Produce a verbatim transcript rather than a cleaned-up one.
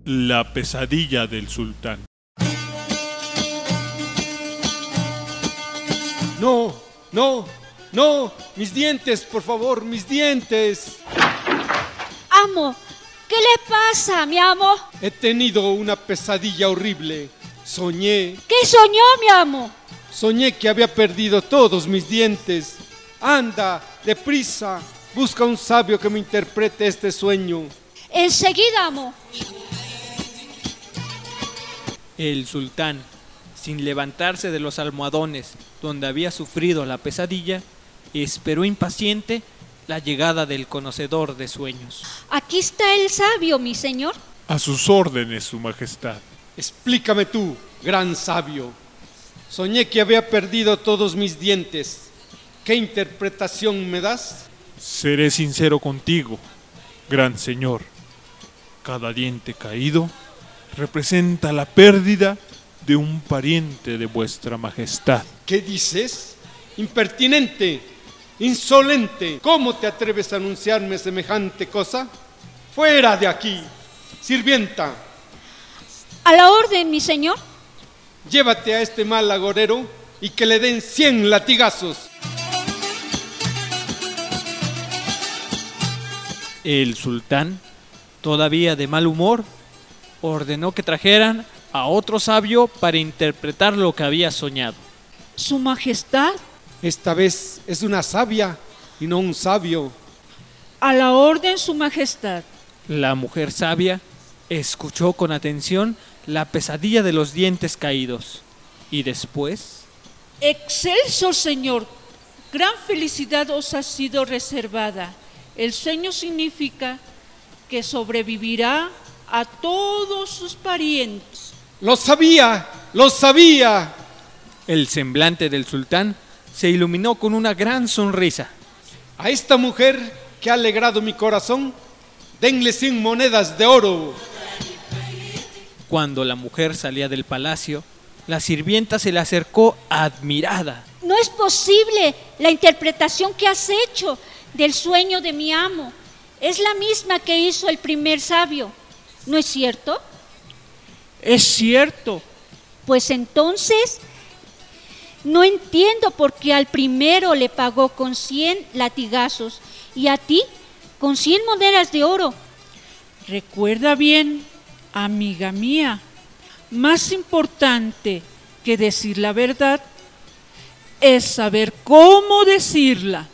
La pesadilla del sultán. No, no, no, mis dientes, por favor, mis dientes. Amo, ¿qué le pasa, mi amo? He tenido una pesadilla horrible. Soñé, ¿Qué soñó, mi amo? soñé que había perdido todos mis dientes. Anda, deprisa, busca un sabio que me interprete este sueño. Enseguida, amo. El sultán, sin levantarse de los almohadones donde había sufrido la pesadilla, esperó impaciente la llegada del conocedor de sueños. Aquí está el sabio, mi señor. A sus órdenes, su majestad. Explícame tú, gran sabio. Soñé que había perdido todos mis dientes. ¿Qué interpretación me das? Seré sincero contigo, gran señor. Cada diente caído representa la pérdida de un pariente de vuestra majestad. ¿Qué dices? Impertinente, insolente. ¿Cómo te atreves a anunciarme semejante cosa? ¡Fuera de aquí! Sirvienta, A la orden, mi señor. llévate a este mal agorero y que le den cien latigazos. El sultán, todavía de mal humor, ordenó que trajeran a otro sabio para interpretar lo que había soñado. Su majestad. Esta vez es una sabia y no un sabio. A la orden, su majestad. La mujer sabia escuchó con atención la pesadilla de los dientes caídos y después... Excelso, señor. Gran felicidad os ha sido reservada. El sueño significa que sobrevivirá a todos sus parientes. ¡Lo sabía! ¡Lo sabía! El semblante del sultán se iluminó con una gran sonrisa. A esta mujer que ha alegrado mi corazón, denle cien monedas de oro. Cuando la mujer salía del palacio, la sirvienta se le acercó admirada. No es posible la interpretación que has hecho del sueño de mi amo. Es la misma que hizo el primer sabio. ¿No es cierto? Es cierto. Pues entonces, no entiendo por qué al primero le pagó con cien latigazos y a ti con cien monedas de oro. Recuerda bien, amiga mía, más importante que decir la verdad es saber cómo decirla.